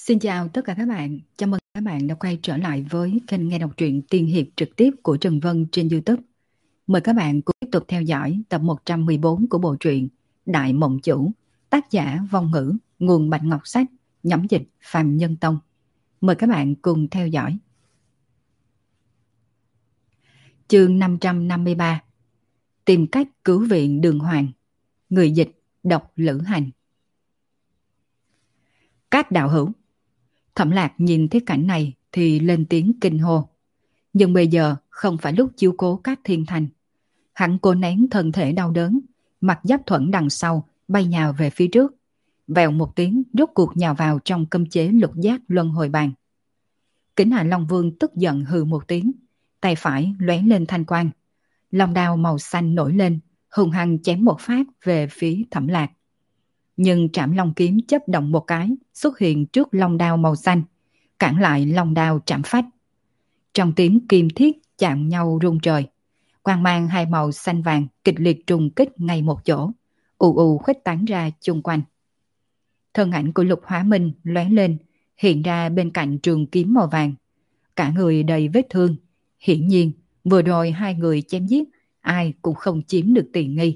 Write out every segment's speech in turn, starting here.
Xin chào tất cả các bạn, chào mừng các bạn đã quay trở lại với kênh nghe đọc truyện tiên hiệp trực tiếp của Trần Vân trên YouTube. Mời các bạn cùng tiếp tục theo dõi tập 114 của bộ truyện Đại Mộng Chủ, tác giả Vong Ngữ, nguồn Bạch Ngọc Sách, nhóm dịch Phạm Nhân Tông. Mời các bạn cùng theo dõi. Chương 553. Tìm cách cứu viện Đường Hoàng. Người dịch Độc Lữ Hành. Các đạo hữu. Thẩm Lạc nhìn thấy cảnh này thì lên tiếng kinh hô. Nhưng bây giờ không phải lúc chiếu cố các thiên thành. Hắn cố nén thân thể đau đớn, mặt Giáp Thuẫn đằng sau bay nhào về phía trước. Vèo một tiếng rốt cuộc nhào vào trong cấm chế lục giác luân hồi bàn. Kính Hà Long Vương tức giận hừ một tiếng, tay phải lóe lên thanh quang. Long đao màu xanh nổi lên, hùng hăng chém một phát về phía Thẩm Lạc. Nhưng Trảm Long kiếm chớp động một cái xuất hiện trước long đao màu xanh, cản lại long đao trảm phách. Trong tiếng kim thiết chạm nhau rung trời, quang mang hai màu xanh vàng kịch liệt trùng kích ngay một chỗ, ù ù khuếch tán ra chung quanh. Thân ảnh của Lục Hóa Minh lóe lên, hiện ra bên cạnh trường kiếm màu vàng. Cả người đầy vết thương, hiển nhiên vừa rồi hai người chém giết, ai cũng không chiếm được tiện nghi.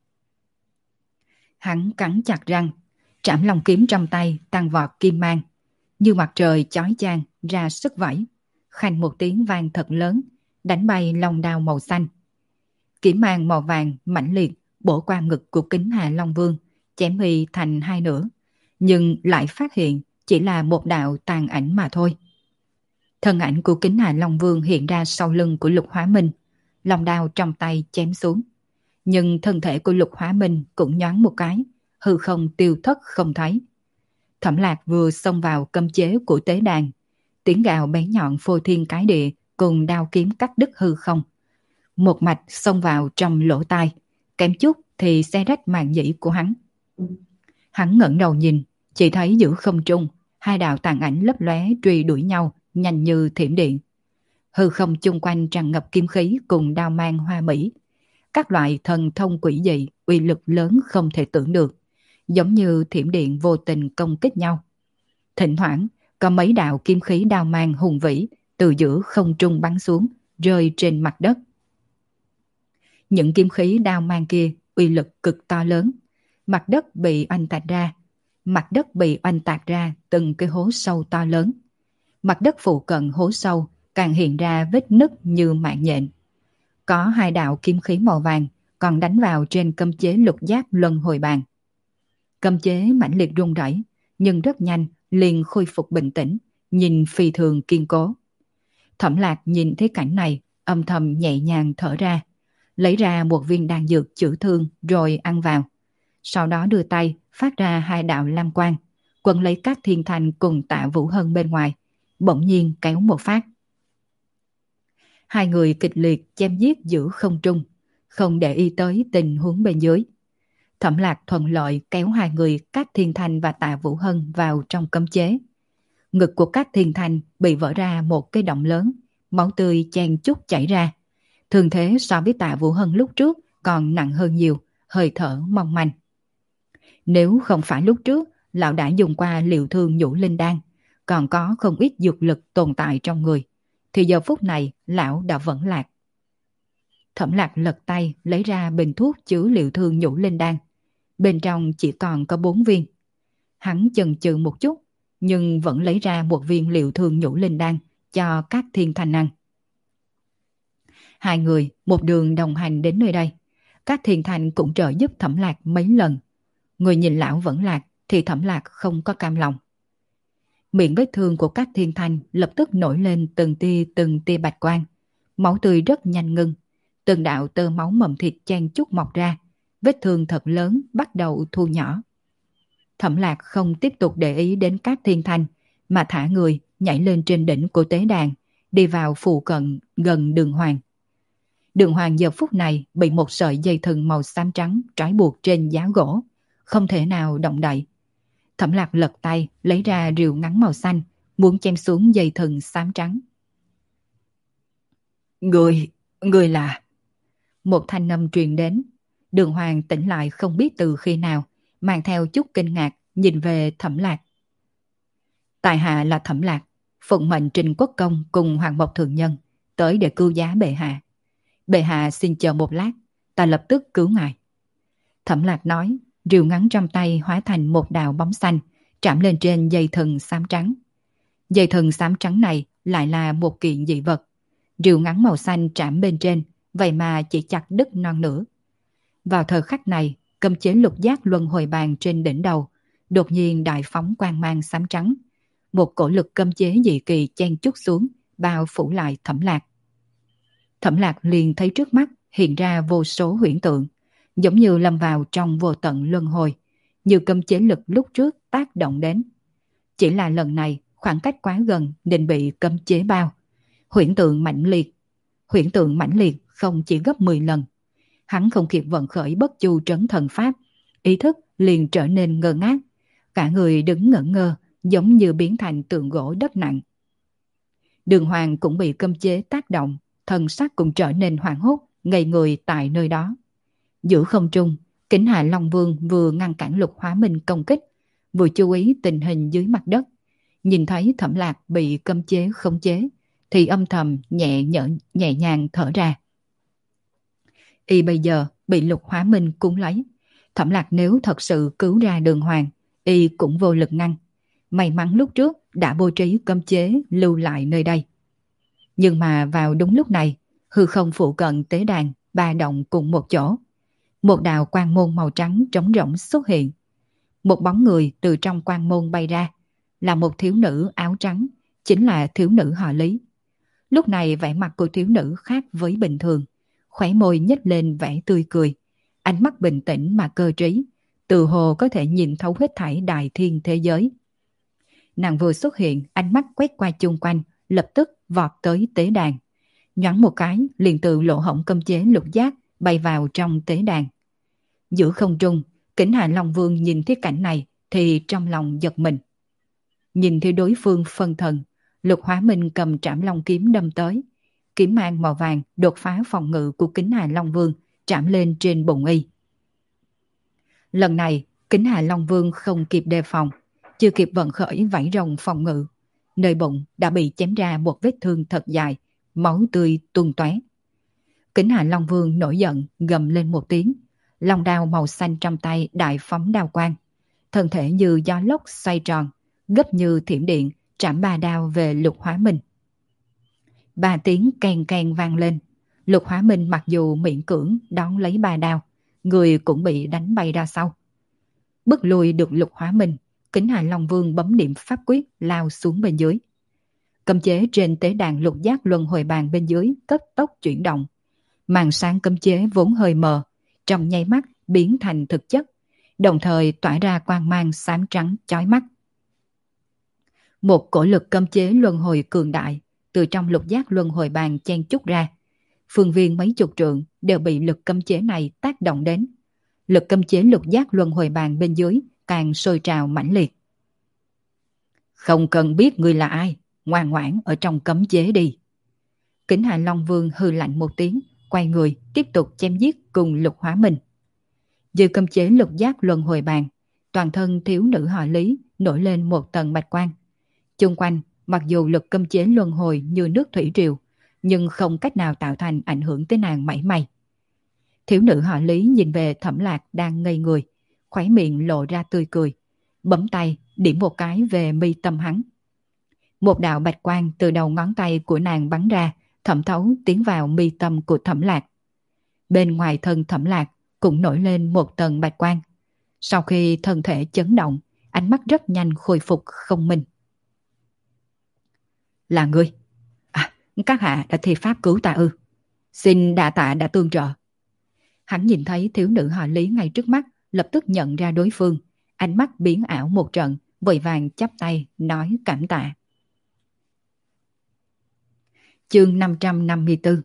Hắn cắn chặt răng, Trảm Long kiếm trong tay tăng vọt kim mang, như mặt trời chói chang ra sức vẫy, khanh một tiếng vang thật lớn, đánh bay long đao màu xanh. Kiếm mang màu vàng mãnh liệt bổ qua ngực của Kính Hà Long Vương, chém y thành hai nửa, nhưng lại phát hiện chỉ là một đạo tàn ảnh mà thôi. Thân ảnh của Kính Hà Long Vương hiện ra sau lưng của Lục Hóa Minh, long đao trong tay chém xuống. Nhưng thân thể của Lục Hóa Minh cũng nhoáng một cái, hư không tiêu thất không thấy. Thẩm Lạc vừa xông vào cấm chế của tế đàn, tiếng gào bé nhọn phô thiên cái địa cùng đao kiếm cắt đứt hư không. Một mạch xông vào trong lỗ tai, kém chút thì xé rách màng nhĩ của hắn. Hắn ngẩng đầu nhìn, chỉ thấy giữa không trung, hai đạo tàn ảnh lấp lóe truy đuổi nhau, nhanh như thiểm điện. Hư không chung quanh tràn ngập kim khí cùng đao mang hoa mỹ. Các loại thần thông quỷ dị, uy lực lớn không thể tưởng được, giống như thiểm điện vô tình công kích nhau. Thỉnh thoảng, có mấy đạo kim khí đao mang hùng vĩ từ giữa không trung bắn xuống, rơi trên mặt đất. Những kim khí đao mang kia uy lực cực to lớn, mặt đất bị oanh tạc ra từng cái hố sâu to lớn. Mặt đất phụ cận hố sâu càng hiện ra vết nứt như mạng nhện. Có hai đạo kim khí màu vàng còn đánh vào trên cấm chế lục giác luân hồi bàn. Cấm chế mãnh liệt rung rẩy, nhưng rất nhanh liền khôi phục bình tĩnh, nhìn phi thường kiên cố. Thẩm Lạc nhìn thấy cảnh này, âm thầm nhẹ nhàng thở ra, lấy ra một viên đan dược chữa thương rồi ăn vào. Sau đó đưa tay phát ra hai đạo lam quang, quấn lấy các thiên thành cùng Tạ Vũ Hân bên ngoài, bỗng nhiên kéo một phát. Hai người kịch liệt chém giết giữa không trung, không để ý tới tình huống bên dưới. Thẩm Lạc thuận lợi kéo hai người Cát Thiên Thanh và Tạ Vũ Hân vào trong cấm chế. Ngực của Cát Thiên Thanh bị vỡ ra một cái động lớn, máu tươi chen chúc chảy ra. Thường thế so với Tạ Vũ Hân lúc trước còn nặng hơn nhiều, hơi thở mong manh. Nếu không phải lúc trước lão đã dùng qua liệu thương nhũ linh đan, còn có không ít dược lực tồn tại trong người, thì giờ phút này lão đã vẫn lạc. Thẩm Lạc lật tay lấy ra bình thuốc chứa liệu thương nhũ linh đan. Bên trong chỉ còn có 4 viên. Hắn chần chừ một chút, nhưng vẫn lấy ra một viên liệu thương nhũ linh đan cho các thiên thanh ăn. Hai người một đường đồng hành đến nơi đây. Các thiên thanh cũng trợ giúp Thẩm Lạc mấy lần. Người nhìn lão vẫn lạc thì Thẩm Lạc không có cam lòng. Miệng vết thương của các thiên thanh lập tức nổi lên từng tia bạch quang. Máu tươi rất nhanh ngưng. Từng đạo tơ máu mầm thịt chen chúc mọc ra. Vết thương thật lớn bắt đầu thu nhỏ. Thẩm Lạc không tiếp tục để ý đến các thiên thanh, mà thả người nhảy lên trên đỉnh của tế đàn, đi vào phụ cận gần Đường Hoàng. Đường Hoàng giờ phút này bị một sợi dây thừng màu xám trắng trói buộc trên giá gỗ, không thể nào động đậy. Thẩm Lạc lật tay lấy ra rìu ngắn màu xanh, muốn chém xuống dây thừng xám trắng. Người là... Một thanh âm truyền đến. Đường Hoàng tỉnh lại không biết từ khi nào, mang theo chút kinh ngạc nhìn về Thẩm Lạc. Tài hạ là Thẩm Lạc, phụng mệnh Trình Quốc Công cùng Hoàng Mộc Thượng Nhân tới để cứu giá bệ hạ. Bệ hạ xin chờ một lát, ta lập tức cứu ngài. Thẩm Lạc nói, rìu ngắn trong tay hóa thành một đạo bóng xanh, trảm lên trên dây thừng xám trắng. Dây thừng xám trắng này lại là một kiện dị vật. Rìu ngắn màu xanh trảm bên trên, vậy mà chỉ chặt đứt non nửa. Vào thời khắc này, cấm chế lục giác luân hồi bàn trên đỉnh đầu đột nhiên đại phóng quang mang xám trắng. Một cổ lực cấm chế dị kỳ chen chúc xuống, bao phủ lại Thẩm Lạc. Thẩm Lạc liền thấy trước mắt hiện ra vô số huyễn tượng, giống như lâm vào trong vô tận luân hồi, như cấm chế lực lúc trước tác động đến. Chỉ là lần này khoảng cách quá gần nên bị cấm chế bao. Huyễn tượng mãnh liệt không chỉ gấp 10 lần. Hắn không kịp vận khởi bất chu trấn thần pháp, ý thức liền trở nên ngơ ngác, cả người đứng ngẩn ngơ, giống như biến thành tượng gỗ đất nặng. Đường Hoàng cũng bị cấm chế tác động, thần sắc cũng trở nên hoảng hốt, ngây người tại nơi đó. Giữa không trung, Kính Hà Long Vương vừa ngăn cản Lục Hóa Minh công kích, vừa chú ý tình hình dưới mặt đất. Nhìn thấy Thẩm Lạc bị cấm chế khống chế, thì âm thầm nhẹ nhàng thở ra. Y bây giờ bị Lục Hóa Minh cuốn lấy. Thẩm Lạc nếu thật sự cứu ra Đường Hoàng, Y cũng vô lực ngăn. May mắn lúc trước đã bố trí cấm chế lưu lại nơi đây. Nhưng mà vào đúng lúc này, hư không phụ cận tế đàn ba động cùng một chỗ. Một đạo quang môn màu trắng trống rỗng xuất hiện. Một bóng người từ trong quang môn bay ra, là một thiếu nữ áo trắng, chính là thiếu nữ họ Lý. Lúc này vẻ mặt của thiếu nữ khác với bình thường, khóe môi nhếch lên vẻ tươi cười, ánh mắt bình tĩnh mà cơ trí, từ hồ có thể nhìn thấu hết thảy đại thiên thế giới. Nàng vừa xuất hiện, ánh mắt quét qua chung quanh, lập tức vọt tới tế đàn. Nhoáng một cái, liền từ lỗ hổng cấm chế lục giác bay vào trong tế đàn. Giữa không trung, Kính Hà Long Vương nhìn thấy cảnh này thì trong lòng giật mình. Nhìn thấy đối phương phân thần, Lục Hóa Minh cầm Trảm Long kiếm đâm tới. Kiếm mang màu vàng đột phá phòng ngự của Kính Hà Long Vương, trảm lên trên bụng y. Lần này, Kính Hà Long Vương không kịp đề phòng, chưa kịp vận khởi vảy rồng phòng ngự. Nơi bụng đã bị chém ra một vết thương thật dài, máu tươi tuôn tóe. Kính Hà Long Vương nổi giận, gầm lên một tiếng. Long đao màu xanh trong tay đại phóng đao quang. Thân thể như gió lốc xoay tròn, gấp như thiểm điện, trảm ba đao về Lục Hóa Minh. Ba tiếng keng keng vang lên. Lục Hóa Minh mặc dù miễn cưỡng đón lấy ba đao, người cũng bị đánh bay ra sau. Bức lùi được Lục Hóa Minh, Kính Hà Long Vương bấm niệm pháp quyết lao xuống bên dưới. Cấm chế trên tế đàn lục giác luân hồi bàn bên dưới cấp tốc chuyển động. Màn sáng cấm chế vốn hơi mờ, trong nháy mắt biến thành thực chất, đồng thời tỏa ra quang mang xám trắng chói mắt. Một cổ lực cấm chế luân hồi cường đại từ trong lục giác luân hồi bàn chen chúc ra. Phương viên mấy chục trượng đều bị lực cấm chế này tác động đến. Lực cấm chế lục giác luân hồi bàn bên dưới càng sôi trào mãnh liệt. Không cần biết ngươi là ai, ngoan ngoãn ở trong cấm chế đi. Kính Hà Long Vương hừ lạnh một tiếng, quay người tiếp tục chém giết cùng Lục Hóa Minh. Dưới cấm chế lục giác luân hồi bàn, toàn thân thiếu nữ họ Lý nổi lên một tầng bạch quang. Chung quanh, mặc dù lực cấm chế luân hồi như nước thủy triều, nhưng không cách nào tạo thành ảnh hưởng tới nàng mảy may. Thiếu nữ họ Lý nhìn về Thẩm Lạc đang ngây người, khóe miệng lộ ra tươi cười, bấm tay điểm một cái về mi tâm hắn. Một đạo bạch quang từ đầu ngón tay của nàng bắn ra, thẩm thấu tiến vào mi tâm của Thẩm Lạc. Bên ngoài thân Thẩm Lạc cũng nổi lên một tầng bạch quang. Sau khi thân thể chấn động, ánh mắt rất nhanh khôi phục không minh. Là ngươi? À, các hạ đã thi pháp cứu ta ư? Xin đa tạ đã tương trợ. Hắn nhìn thấy thiếu nữ họ Lý ngay trước mắt, lập tức nhận ra đối phương, ánh mắt biến ảo một trận, vội vàng chắp tay nói cảm tạ. Chương 554.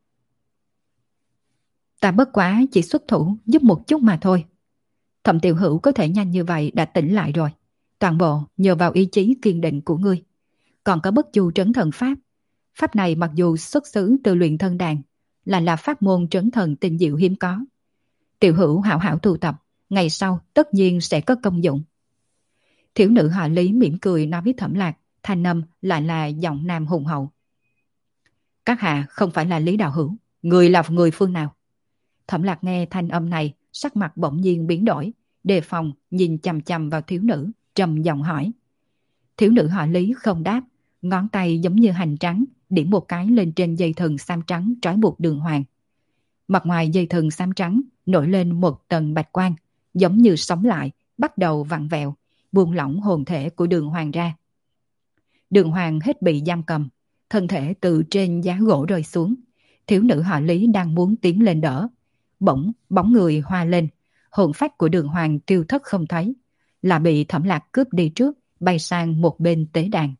Ta bất quá chỉ xuất thủ giúp một chút mà thôi. Thẩm Tiểu Hữu có thể nhanh như vậy đã tỉnh lại rồi. Toàn bộ nhờ vào ý chí kiên định của ngươi. Còn có bất chu trấn thần pháp. Pháp này mặc dù xuất xứ từ luyện thân đàn, là pháp môn trấn thần tinh diệu hiếm có. Tiểu Hữu hảo hảo tu tập, ngày sau tất nhiên sẽ có công dụng. Thiếu nữ họ Lý mỉm cười nói với Thẩm Lạc, thanh âm lại là giọng nam hùng hậu. Các hạ không phải là Lý Đạo Hữu, người là người phương nào? Thẩm Lạc nghe thanh âm này, sắc mặt bỗng nhiên biến đổi, đề phòng nhìn chằm chằm vào thiếu nữ, trầm giọng hỏi. Thiếu nữ họ Lý không đáp, ngón tay giống như hành trắng, điểm một cái lên trên dây thừng xám trắng trói buộc Đường Hoàng. Mặt ngoài dây thừng xám trắng nổi lên một tầng bạch quang, giống như sống lại, bắt đầu vặn vẹo, buông lỏng hồn thể của Đường Hoàng ra. Đường Hoàng hết bị giam cầm, thân thể từ trên giá gỗ rơi xuống. Thiếu nữ họ Lý đang muốn tiến lên đỡ. Bỗng bóng người hoa lên, hồn phách của Đường Hoàng tiêu thất không thấy, là bị Thẩm Lạc cướp đi trước, bay sang một bên tế đàn.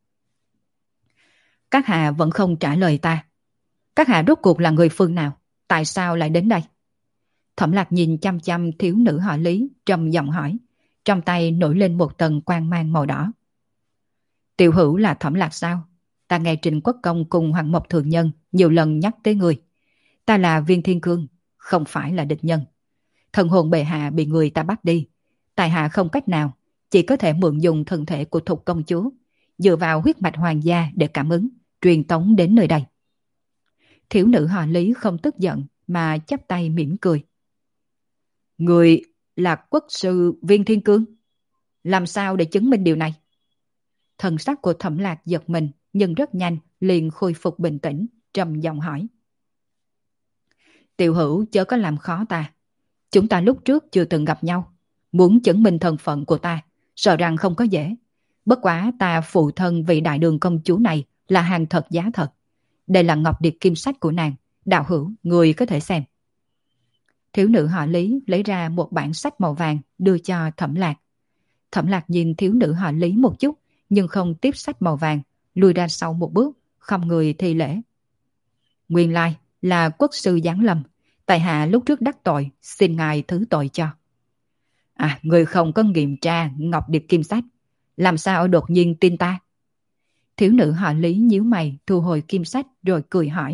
Các hạ vẫn không trả lời ta. Các hạ rốt cuộc là người phương nào? Tại sao lại đến đây? Thẩm Lạc nhìn chăm chăm thiếu nữ họ Lý, trầm giọng hỏi. Trong tay nổi lên một tầng quang mang màu đỏ. Tiểu hữu là Thẩm Lạc sao? Ta nghe Trình Quốc Công cùng Hoàng Mộc Thượng Nhân nhiều lần nhắc tới người. Ta là Viên Thiên Cương, không phải là địch nhân. Thần hồn bệ hạ bị người ta bắt đi. Tài hạ không cách nào, chỉ có thể mượn dùng thân thể của Thục công chúa, dựa vào huyết mạch hoàng gia để cảm ứng, truyền tống đến nơi đây. Thiếu nữ họ Lý không tức giận mà chắp tay mỉm cười. Người là quốc sư Viên Thiên Cương. Làm sao để chứng minh điều này? Thần sắc của Thẩm Lạc giật mình, nhưng rất nhanh liền khôi phục bình tĩnh, trầm giọng hỏi. Tiểu hữu chớ có làm khó ta. Chúng ta lúc trước chưa từng gặp nhau. Muốn chứng minh thân phận của ta, sợ rằng không có dễ. Bất quá ta phụ thân vị đại đường công chúa này là hàng thật giá thật. Đây là ngọc điệp kim sách của nàng. Đạo hữu, người có thể xem. Thiếu nữ họ Lý lấy ra một bản sách màu vàng đưa cho Thẩm Lạc. Thẩm Lạc nhìn thiếu nữ họ Lý một chút, nhưng không tiếp sách màu vàng, lùi ra sau một bước, không người thi lễ. Nguyên lai là quốc sư giáng lâm, tại hạ lúc trước đắc tội, xin ngài thứ tội cho. À, người không có nghiệm tra ngọc điệp kim sách, làm sao đột nhiên tin ta? Thiếu nữ họ Lý nhíu mày thu hồi kim sách rồi cười hỏi.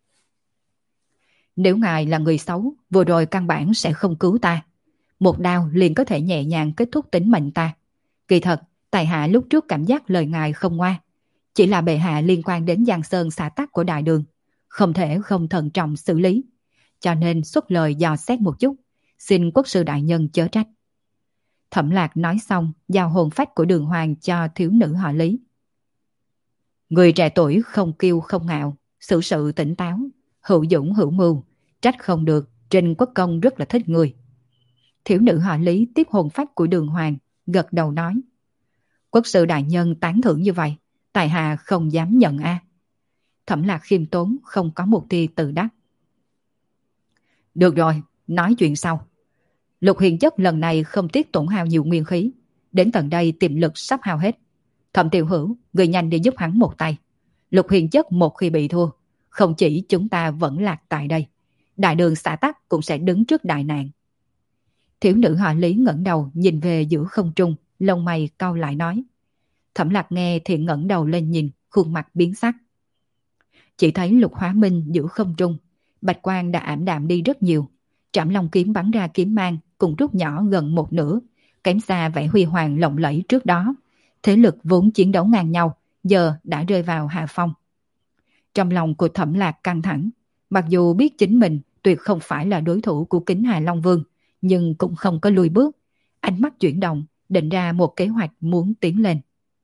Nếu ngài là người xấu, vừa rồi căn bản sẽ không cứu ta. Một đao liền có thể nhẹ nhàng kết thúc tính mệnh ta. Kỳ thật, tại hạ lúc trước cảm giác lời ngài không ngoa. Chỉ là bệ hạ liên quan đến Giang Sơn xã tắc của đại đường, không thể không thận trọng xử lý. Cho nên xuất lời dò xét một chút, xin quốc sư đại nhân chớ trách. Thẩm Lạc nói xong, giao hồn phách của Đường Hoàng cho thiếu nữ họ Lý. Người trẻ tuổi không kiêu không ngạo, xử sự tỉnh táo, hữu dũng hữu mưu, trách không được, Trình Quốc Công rất là thích người. Thiếu nữ họ Lý tiếp hồn phách của Đường Hoàng, gật đầu nói. Quốc sư đại nhân tán thưởng như vậy, tại hạ không dám nhận a. Thẩm Lạc khiêm tốn, không có một tia tự đắc. Được rồi, nói chuyện sau. Lục Hiền Chất lần này không tiếc tổn hao nhiều nguyên khí, đến tận đây tiềm lực sắp hao hết. Thẩm tiểu hữu, người nhanh đi giúp hắn một tay. Lục Hiền Chất một khi bị thua, không chỉ chúng ta vẫn lạc tại đây, đại đường xã tắc cũng sẽ đứng trước đại nạn. Thiếu nữ họ Lý ngẩng đầu nhìn về giữa không trung, lông mày cau lại nói. Thẩm Lạc nghe thì ngẩng đầu lên nhìn, khuôn mặt biến sắc. Chỉ thấy Lục Hóa Minh giữa không trung, bạch quang đã ảm đạm đi rất nhiều. Trảm Long kiếm bắn ra kiếm mang cùng rút nhỏ gần một nửa, kém xa vẻ huy hoàng lộng lẫy trước đó. Thế lực vốn chiến đấu ngang nhau, giờ đã rơi vào hạ phong. Trong lòng của Thẩm Lạc căng thẳng, mặc dù biết chính mình tuyệt không phải là đối thủ của Kính Hà Long Vương, nhưng cũng không có lùi bước. Ánh mắt chuyển động, định ra một kế hoạch muốn tiến lên.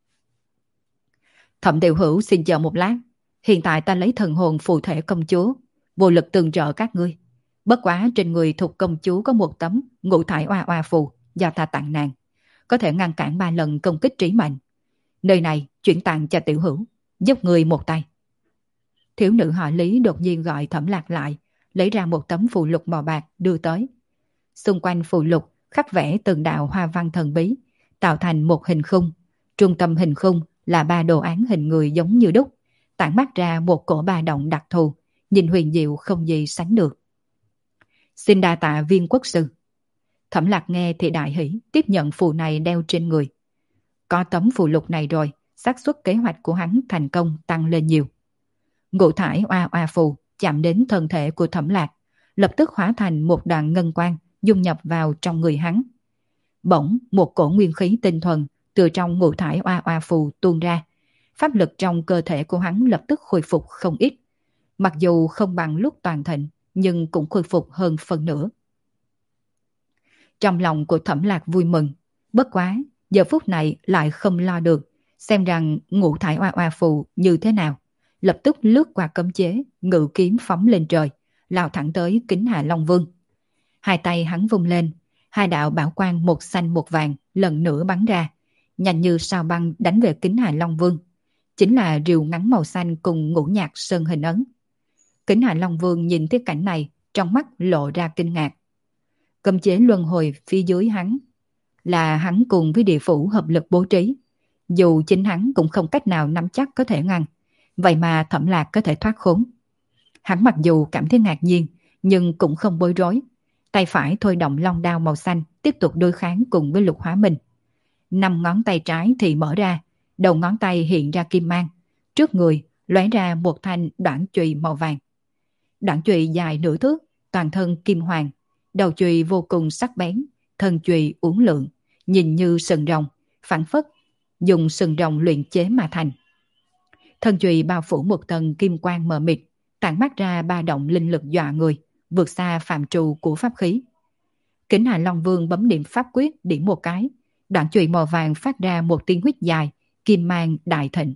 Thẩm tiểu hữu xin chờ một lát, hiện tại ta lấy thần hồn phù thể công chúa, vô lực tương trợ các ngươi. Bất quá trên người Thục công chúa có một tấm ngũ thải oa oa phù do ta tặng nàng, có thể ngăn cản 3 lần công kích trí mệnh. Nơi này chuyển tặng cho tiểu hữu, giúp người một tay. Thiếu nữ họ Lý đột nhiên gọi Thẩm Lạc lại, lấy ra một tấm phù lục màu bạc đưa tới. Xung quanh phù lục khắc vẽ từng đạo hoa văn thần bí, tạo thành một hình khung. Trung tâm hình khung là 3 đồ án hình người giống như đúc, tản mát ra một cổ ba động đặc thù, nhìn huyền diệu không gì sánh được. Xin đa tạ Viên quốc sư. Thẩm Lạc nghe thì đại hỉ, tiếp nhận phù này đeo trên người. Có tấm phù lục này rồi, xác suất kế hoạch của hắn thành công tăng lên nhiều. Ngũ thải oa oa phù chạm đến thân thể của Thẩm Lạc, lập tức hóa thành một đoàn ngân quang dung nhập vào trong người hắn. Bỗng một cổ nguyên khí tinh thuần từ trong ngũ thải oa oa phù tuôn ra. Pháp lực trong cơ thể của hắn lập tức khôi phục không ít. Mặc dù không bằng lúc toàn thịnh, nhưng cũng khôi phục hơn phần nửa. Trong lòng của Thẩm Lạc vui mừng, bất quá, giờ phút này lại không lo được, xem rằng ngũ thải oa oa phù như thế nào. Lập tức lướt qua cấm chế, ngự kiếm phóng lên trời, lao thẳng tới Kính Hà Long Vương. Hai tay hắn vung lên, hai đạo bảo quang một xanh một vàng lần nữa bắn ra, nhanh như sao băng đánh về Kính Hà Long Vương. Chính là rìu ngắn màu xanh cùng ngũ nhạc sơn hình ấn. Kính Hà Long Vương nhìn thấy cảnh này, trong mắt lộ ra kinh ngạc. Cấm chế luân hồi phía dưới hắn là hắn cùng với địa phủ hợp lực bố trí. Dù chính hắn cũng không cách nào nắm chắc có thể ngăn, vậy mà Thẩm Lạc có thể thoát khốn. Hắn mặc dù cảm thấy ngạc nhiên, nhưng cũng không bối rối. Tay phải thôi động long đao màu xanh, tiếp tục đối kháng cùng với Lục Hóa Minh. 5 ngón tay trái thì mở ra, đầu ngón tay hiện ra kim mang. Trước người lóe ra một thanh đoạn chùy màu vàng. Đoạn chùy dài nửa thước, toàn thân kim hoàng. Đầu chùy vô cùng sắc bén, thân chùy uốn lượn, nhìn như sừng rồng, phảng phất dùng sừng rồng luyện chế mà thành. Thân chùy bao phủ một tầng kim quang mờ mịt, tản mát ra ba động linh lực dọa người, vượt xa phạm trù của pháp khí. Kính Hà Long Vương bấm niệm pháp quyết điểm một cái, đoạn chùy màu vàng phát ra một tiếng huýt dài, kim mang đại thịnh.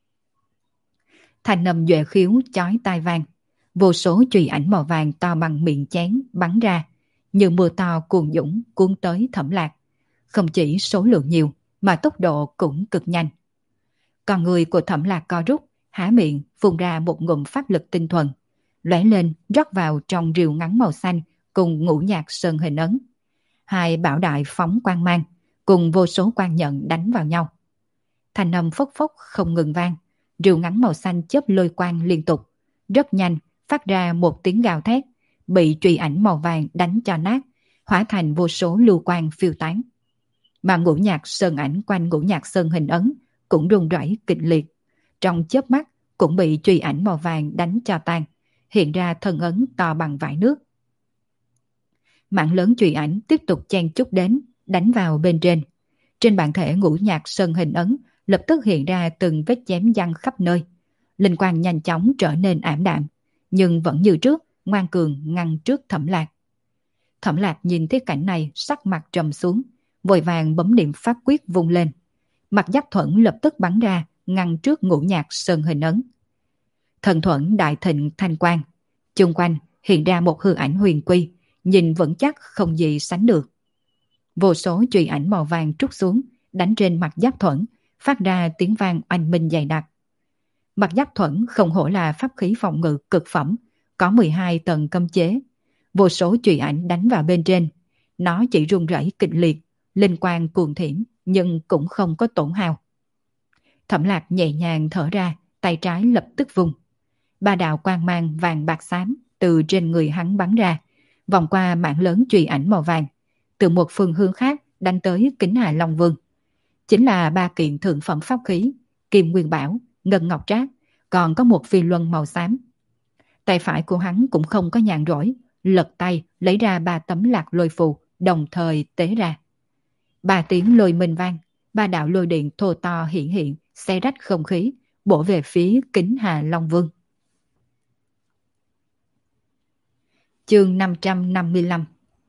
Thanh âm duệ khiếu chói tai vang, vô số chùy ảnh màu vàng to bằng miệng chén bắn ra, như mưa to cuồn dũng cuốn tới Thẩm Lạc. Không chỉ số lượng nhiều, mà tốc độ cũng cực nhanh. Còn người của Thẩm Lạc co rút, há miệng phun ra một ngụm pháp lực tinh thuần, lóe lên rót vào trong rìu ngắn màu xanh cùng ngũ nhạc sơn hình ấn. Hai bảo đại phóng quang mang, cùng vô số quang nhận đánh vào nhau. Thanh âm phốc phốc không ngừng vang, rìu ngắn màu xanh chớp lôi quang liên tục, rất nhanh phát ra một tiếng gào thét, bị chùy ảnh màu vàng đánh cho nát, hóa thành vô số lưu quang phiêu tán. Mà ngũ nhạc sơn ảnh quanh ngũ nhạc sơn hình ấn cũng rung rẩy kịch liệt, trong chớp mắt cũng bị chùy ảnh màu vàng đánh cho tan, hiện ra thân ấn to bằng vải nước. Mạng lớn chùy ảnh tiếp tục chen chúc đến, đánh vào bên trên. Trên bản thể ngũ nhạc sơn hình ấn lập tức hiện ra từng vết chém giăng khắp nơi. Linh quang nhanh chóng trở nên ảm đạm, nhưng vẫn như trước, ngoan cường ngăn trước Thẩm Lạc. Thẩm Lạc nhìn thấy cảnh này, sắc mặt trầm xuống, vội vàng bấm niệm pháp quyết vung lên. Mặt giác thuẫn lập tức bắn ra, ngăn trước ngũ nhạc sơn hình ấn. Thần thuẫn đại thịnh thanh quang, chung quanh hiện ra một hư ảnh huyền quy, nhìn vững chắc không gì sánh được. Vô số chùy ảnh màu vàng trút xuống, đánh trên mặt giáp thuẫn, phát ra tiếng vang oanh minh dày đặc. Mặt giáp thuẫn không hổ là pháp khí phòng ngự cực phẩm, có 12 tầng cấm chế. Vô số chùy ảnh đánh vào bên trên, nó chỉ rung rẩy kịch liệt, linh quang cuồng thiểm, nhưng cũng không có tổn hao. Thẩm Lạc nhẹ nhàng thở ra, tay trái lập tức vung. Ba đạo quang mang vàng bạc xám từ trên người hắn bắn ra, vòng qua mảng lớn chùy ảnh màu vàng, từ một phương hướng khác đánh tới Kính Hà Long Vương. Chính là ba kiện thượng phẩm pháp khí, Kim Nguyên Bảo, Ngân Ngọc Trác, còn có một phi luân màu xám. Tay phải của hắn cũng không có nhàn rỗi, lật tay lấy ra 3 tấm lạc lôi phù, đồng thời tế ra. 3 tiếng lôi minh vang, 3 đạo lôi điện thô to hiện hiện, xé rách không khí, bổ về phía Kính Hà Long Vương. Chương 555.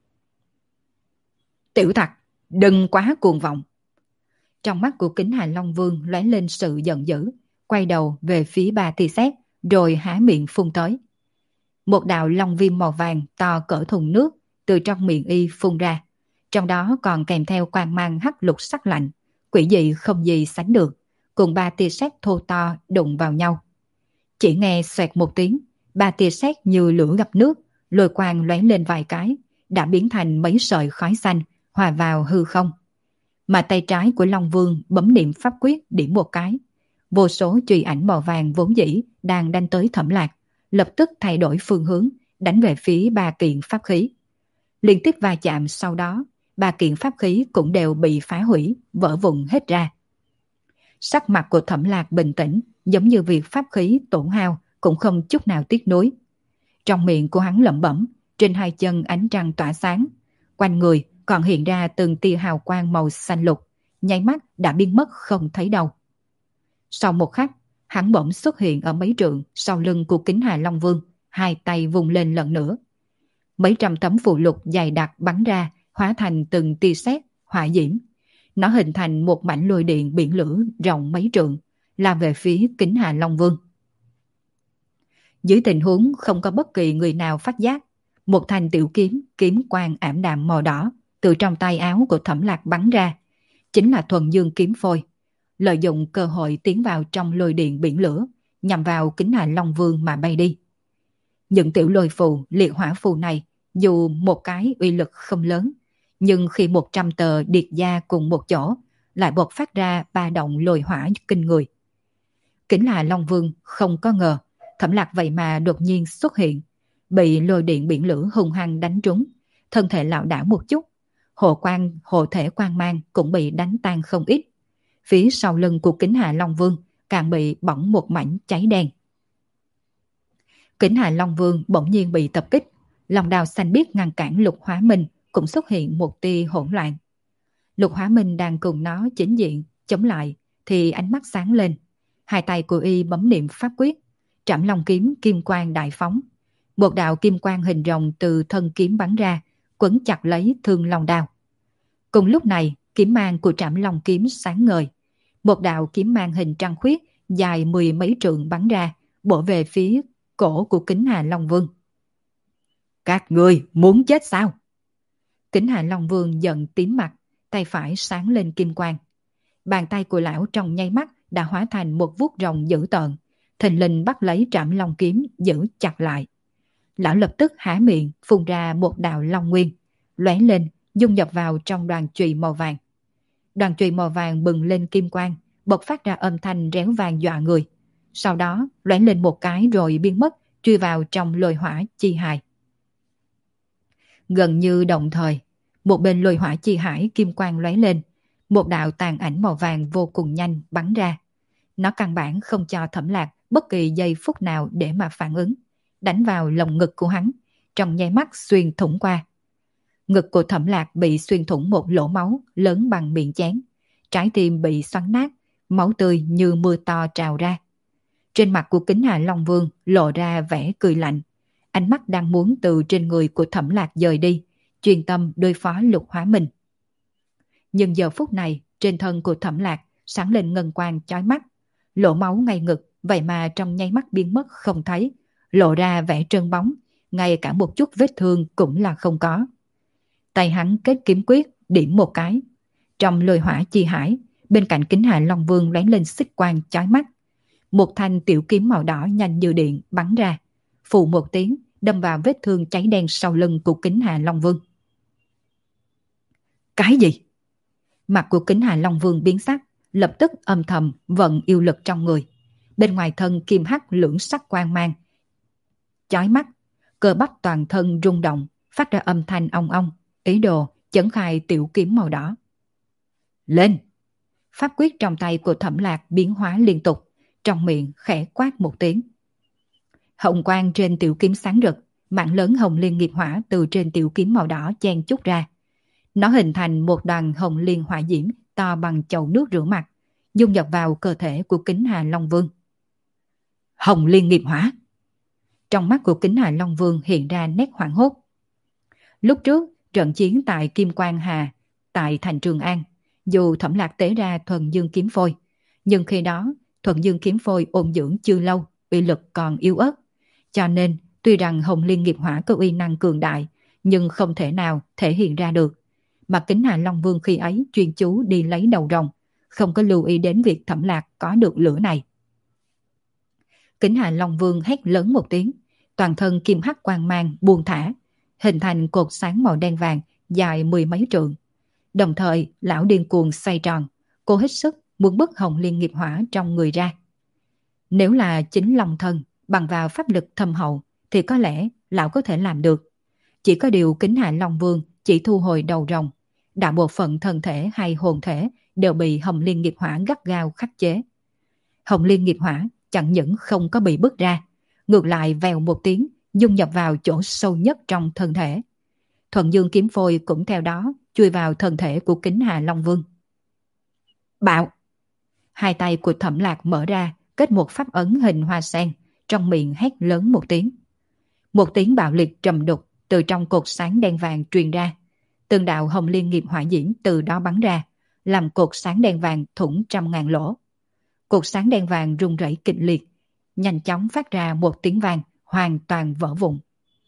Tiểu Tặc, đừng quá cuồng vọng. Trong mắt của Kính Hà Long Vương lóe lên sự giận dữ, quay đầu về phía ba tia sét, rồi há miệng phun tới. Một đạo long viêm màu vàng to cỡ thùng nước từ trong miệng y phun ra, trong đó còn kèm theo quang mang hắc lục sắc lạnh, quỷ dị không gì sánh được, cùng ba tia sét thô to đụng vào nhau. Chỉ nghe xoẹt một tiếng, ba tia sét như lửa gặp nước, lôi quang lóe lên vài cái, đã biến thành mấy sợi khói xanh hòa vào hư không. Mà tay trái của Long Vương bấm niệm pháp quyết điểm một cái, vô số chùy ảnh màu vàng vốn dĩ đang đánh tới Thẩm Lạc, lập tức thay đổi phương hướng, đánh về phía ba kiện pháp khí. Liên tiếp va chạm sau đó, ba kiện pháp khí cũng đều bị phá hủy, vỡ vụn hết ra. Sắc mặt của Thẩm Lạc bình tĩnh, giống như việc pháp khí tổn hao cũng không chút nào tiếc nuối. Trong miệng của hắn lẩm bẩm, trên hai chân ánh trăng tỏa sáng, quanh người còn hiện ra từng tia hào quang màu xanh lục, nháy mắt đã biến mất không thấy đâu. Sau một khắc, hắn bỗng xuất hiện ở mấy trượng sau lưng của Kính Hà Long Vương, hai tay vùng lên lần nữa. Mấy trăm tấm phù lục dày đặc bắn ra, hóa thành từng tia sét, hỏa diễm. Nó hình thành một mảnh lôi điện biển lửa rộng mấy trượng, lao về phía Kính Hà Long Vương. Dưới tình huống không có bất kỳ người nào phát giác, một thanh tiểu kiếm, kiếm quang ảm đạm màu đỏ, từ trong tay áo của Thẩm Lạc bắn ra, chính là thuần dương kiếm phôi. Lợi dụng cơ hội tiến vào trong lôi điện biển lửa, nhằm vào Kính Hà Long Vương mà bay đi. Những tiểu lôi phù, liệt hỏa phù này, dù một cái uy lực không lớn, nhưng khi 100 tờ điệt gia cùng một chỗ, lại bộc phát ra ba động lôi hỏa kinh người. Kính Hà Long Vương không có ngờ, Thẩm Lạc vậy mà đột nhiên xuất hiện, bị lôi điện biển lửa hung hăng đánh trúng, thân thể lảo đảo một chút, hộ thể quang mang cũng bị đánh tan không ít. Phía sau lưng của Kính Hà Long Vương càng bị bỏng một mảnh cháy đen. Kính Hà Long Vương bỗng nhiên bị tập kích, lòng đào xanh biếc ngăn cản Lục Hóa Minh cũng xuất hiện một tia hỗn loạn. Lục Hóa Minh đang cùng nó chính diện chống lại thì ánh mắt sáng lên, hai tay của y bấm niệm pháp quyết, Trảm Long kiếm kim quang đại phóng, một đạo kim quang hình rồng từ thân kiếm bắn ra, quấn chặt lấy Thương Long đao. Cùng lúc này, kiếm mang của Trảm Long kiếm sáng ngời, một đạo kiếm mang hình trăng khuyết dài 10 mấy trượng bắn ra, bổ về phía cổ của Kính Hà Long Vương. Các người muốn chết sao? Kính Hà Long Vương giận tím mặt, tay phải sáng lên kim quang. Bàn tay của lão trong nháy mắt đã hóa thành một vuốt rồng dữ tợn, thình lình bắt lấy Trảm Long kiếm giữ chặt lại. Lão lập tức há miệng phun ra một đạo long nguyên, lóe lên dung nhập vào trong đoàn chùy màu vàng. Đoàn chùy màu vàng bừng lên kim quang, bộc phát ra âm thanh réo vang dọa người. Sau đó lóe lên một cái rồi biến mất, truy vào trong lôi hỏa chi hải. Gần như đồng thời, một bên lôi hỏa chi hải kim quang lóe lên, một đạo tàn ảnh màu vàng vô cùng nhanh bắn ra. Nó căn bản không cho Thẩm Lạc bất kỳ giây phút nào để mà phản ứng, đánh vào lồng ngực của hắn, trong nháy mắt xuyên thủng qua. Ngực của Thẩm Lạc bị xuyên thủng một lỗ máu lớn bằng miệng chén, trái tim bị xoắn nát, máu tươi như mưa to trào ra. Trên mặt của Kính Hà Long Vương lộ ra vẻ cười lạnh, ánh mắt đang muốn từ trên người của Thẩm Lạc dời đi, chuyên tâm đối phó Lục Hóa Minh. Nhưng giờ phút này, trên thân của Thẩm Lạc sáng lên ngân quang chói mắt, lỗ máu ngay ngực vậy mà trong nháy mắt biến mất không thấy, lộ ra vẻ trơn bóng, ngay cả một chút vết thương cũng là không có. Tay hắn kết kiếm quyết, điểm một cái. Trong lôi hỏa chi hải, bên cạnh Kính Hà Long Vương lóe lên xích quang chói mắt. Một thanh tiểu kiếm màu đỏ nhanh như điện bắn ra, phù một tiếng đâm vào vết thương cháy đen sau lưng của Kính Hà Long Vương. Cái gì? Mặt của Kính Hà Long Vương biến sắc, lập tức âm thầm vận yêu lực trong người. Bên ngoài thân kim hắc lưỡng sắc quang mang chói mắt, cơ bắp toàn thân rung động, phát ra âm thanh ong ong, ý đồ chấn khai tiểu kiếm màu đỏ. Lên! Pháp quyết trong tay của Thẩm Lạc biến hóa liên tục, trong miệng khẽ quát một tiếng. Hồng quang trên tiểu kiếm sáng rực, mảng lớn hồng liên nghiệp hỏa từ trên tiểu kiếm màu đỏ chen chúc ra. Nó hình thành một đoàn hồng liên hỏa diễm to bằng chậu nước rửa mặt, dung nhập vào cơ thể của Kính Hà Long Vương. Hồng liên nghiệp hỏa! Trong mắt của Kính Hà Long Vương hiện ra nét hoảng hốt. Lúc trước, trận chiến tại Kim Quang Hà, tại thành Trường An, dù Thẩm Lạc tế ra thuần dương kiếm phôi, nhưng khi đó thuần dương kiếm phôi ôn dưỡng chưa lâu, uy lực còn yếu ớt. Cho nên, tuy rằng hồng liên nghiệp hỏa có uy năng cường đại, nhưng không thể nào thể hiện ra được. Mà Kính Hà Long Vương khi ấy chuyên chú đi lấy đầu rồng, không có lưu ý đến việc Thẩm Lạc có được lửa này. Kính Hà Long Vương hét lớn một tiếng, toàn thân kim hắc quang mang buông thả, hình thành cột sáng màu đen vàng dài 10 mấy trượng. Đồng thời, lão điên cuồng xoay tròn, cô hết sức muốn bức hồng liên nghiệp hỏa trong người ra. Nếu là chính Long thân, bằng vào pháp lực thâm hậu, thì có lẽ lão có thể làm được. Chỉ có điều Kính Hà Long Vương chỉ thu hồi đầu rồng, đại bộ phận thân thể hay hồn thể đều bị hồng liên nghiệp hỏa gắt gao khắc chế. Hồng liên nghiệp hỏa chẳng những không có bị bức ra, ngược lại vèo một tiếng dung nhập vào chỗ sâu nhất trong thân thể. Thuần dương kiếm phôi cũng theo đó chui vào thân thể của Kính Hà Long Vương. Bạo! Hai tay của Thẩm Lạc mở ra, kết một pháp ấn hình hoa sen, trong miệng hét lớn một tiếng. Một tiếng bạo liệt trầm đục từ trong cột sáng đen vàng truyền ra. Từng đạo hồng liên nghiệp hỏa diễm từ đó bắn ra, làm cột sáng đen vàng thủng trăm ngàn lỗ. Cột sáng đen vàng rung rẩy kịch liệt, nhanh chóng phát ra một tiếng vang, hoàn toàn vỡ vụn.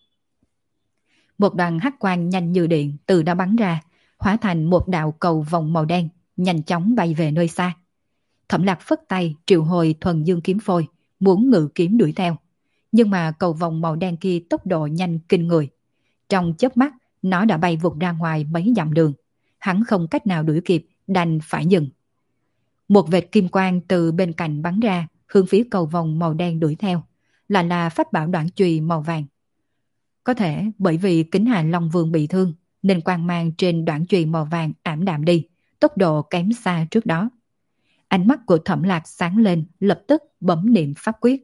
Một đoàn hắc quang nhanh như điện từ đó bắn ra, hóa thành một đạo cầu vòng màu đen, nhanh chóng bay về nơi xa. Thẩm Lạc phất tay triệu hồi thuần dương kiếm phôi, muốn ngự kiếm đuổi theo. Nhưng mà cầu vòng màu đen kia tốc độ nhanh kinh người. Trong chớp mắt, nó đã bay vụt ra ngoài mấy dặm đường. Hắn không cách nào đuổi kịp, đành phải dừng. Một vệt kim quang từ bên cạnh bắn ra, hướng phía cầu vòng màu đen đuổi theo, là pháp bảo đoạn chùy màu vàng. Có thể bởi vì Kính Hà Long Vương bị thương, nên quang mang trên đoạn chùy màu vàng ảm đạm đi, tốc độ kém xa trước đó. Ánh mắt của Thẩm Lạc sáng lên, lập tức bấm niệm pháp quyết.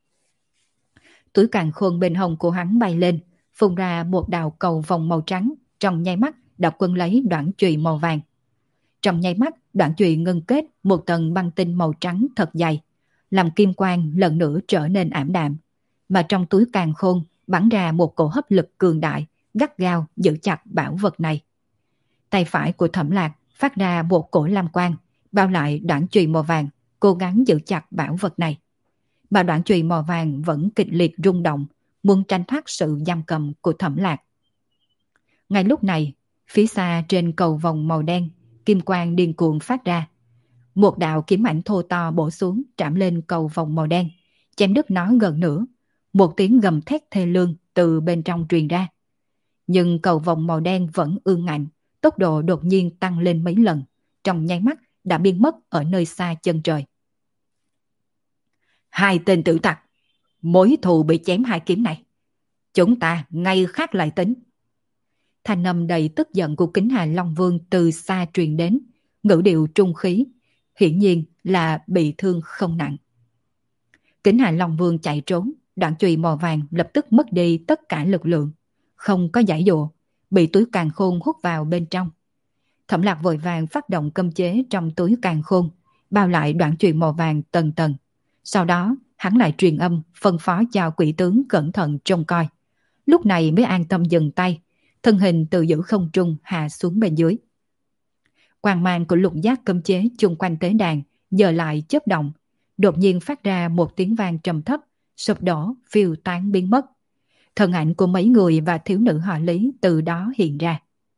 Túi càn khôn bên hông của hắn bay lên, phun ra một đạo cầu vòng màu trắng, trong nháy mắt đã quân lấy đoạn chùy màu vàng. Trong nháy mắt, đoạn chùy ngưng kết một tầng băng tinh màu trắng thật dày, làm kim quang lần nữa trở nên ảm đạm. Mà trong túi càn khôn bắn ra một cổ hấp lực cường đại, gắt gao giữ chặt bảo vật này. Tay phải của Thẩm Lạc phát ra một cổ lam quang, bao lại đoạn chùy màu vàng, cố gắng giữ chặt bảo vật này. Mà đoạn chùy màu vàng vẫn kịch liệt rung động, muốn tránh thoát sự giam cầm của Thẩm Lạc. Ngay lúc này, phía xa trên cầu vòng màu đen, kim quang điên cuồng phát ra. Một đạo kiếm ảnh thô to bổ xuống, chạm lên cầu vòng màu đen, chém đứt nó gần nửa. Một tiếng gầm thét thê lương từ bên trong truyền ra. Nhưng cầu vòng màu đen vẫn ương ngạnh, tốc độ đột nhiên tăng lên mấy lần, trong nháy mắt đã biến mất ở nơi xa chân trời. Hai tên tử tặc, mối thù bị chém hai kiếm này, chúng ta ngay khác lại tính. Thanh âm đầy tức giận của Kính Hà Long Vương từ xa truyền đến, ngữ điệu trung khí, hiển nhiên là bị thương không nặng. Kính Hà Long Vương chạy trốn, đoạn chùy màu vàng lập tức mất đi tất cả lực lượng, không có giải dụa, bị túi càn khôn hút vào bên trong. Thẩm Lạc vội vàng phát động cấm chế trong túi càn khôn, bao lại đoạn chùy màu vàng tầng tầng. Sau đó, hắn lại truyền âm, phân phó cho quỷ tướng cẩn thận trông coi. Lúc này mới an tâm dừng tay, thân hình từ giữa không trung hạ xuống bên dưới. Quang mang của lục giác cấm chế chung quanh tế đàn giờ lại chớp động, đột nhiên phát ra một tiếng vang trầm thấp, sụp đổ, phiêu tán biến mất. Thân ảnh của mấy người và thiếu nữ họ Lý từ đó hiện ra.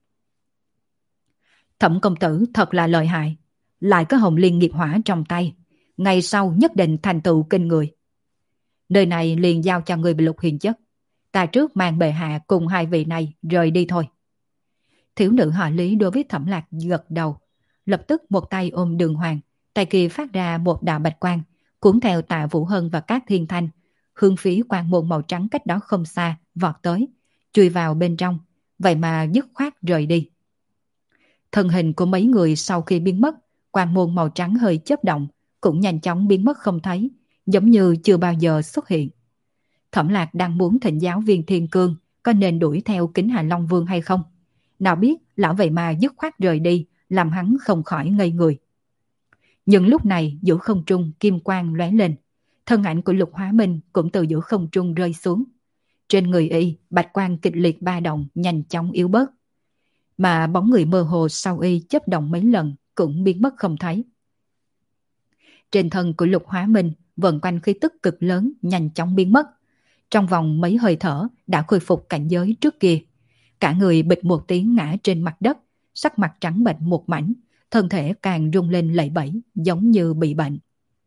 Thẩm công tử thật là lợi hại, lại có hồng liên nghiệp hỏa trong tay, ngày sau nhất định thành tựu kinh người. Nơi này liền giao cho người Lục Hiền Chất, ta trước mang bệ hạ cùng hai vị này rời đi thôi. Thiếu nữ họ Lý đối với Thẩm Lạc gật đầu, lập tức một tay ôm Đường Hoàng, tay kia phát ra một đạo bạch quang, cuốn theo Tạ Vũ Hân và các thiên thanh, hướng phía quan môn màu trắng cách đó không xa vọt tới, chui vào bên trong, vậy mà dứt khoát rời đi. Thân hình của mấy người sau khi biến mất, quan môn màu trắng hơi chớp động, cũng nhanh chóng biến mất không thấy, giống như chưa bao giờ xuất hiện. Thẩm Lạc đang muốn thỉnh giáo viên Thiên Cương có nên đuổi theo Kính Hà Long Vương hay không. Nào biết lão vậy mà dứt khoát rời đi, làm hắn không khỏi ngây người. Nhưng lúc này giữa không trung kim quang lóe lên, thân ảnh của Lục Hóa Minh cũng từ giữa không trung rơi xuống. Trên người y, bạch quang kịch liệt ba động nhanh chóng yếu bớt. Mà bóng người mơ hồ sau y chớp động mấy lần cũng biến mất không thấy. Trên thân của Lục Hóa Minh vần quanh khí tức cực lớn nhanh chóng biến mất. Trong vòng mấy hơi thở đã khôi phục cảnh giới trước kia. Cả người bịch một tiếng ngã trên mặt đất, sắc mặt trắng bệch một mảnh, thân thể càng rung lên lẩy bẩy giống như bị bệnh.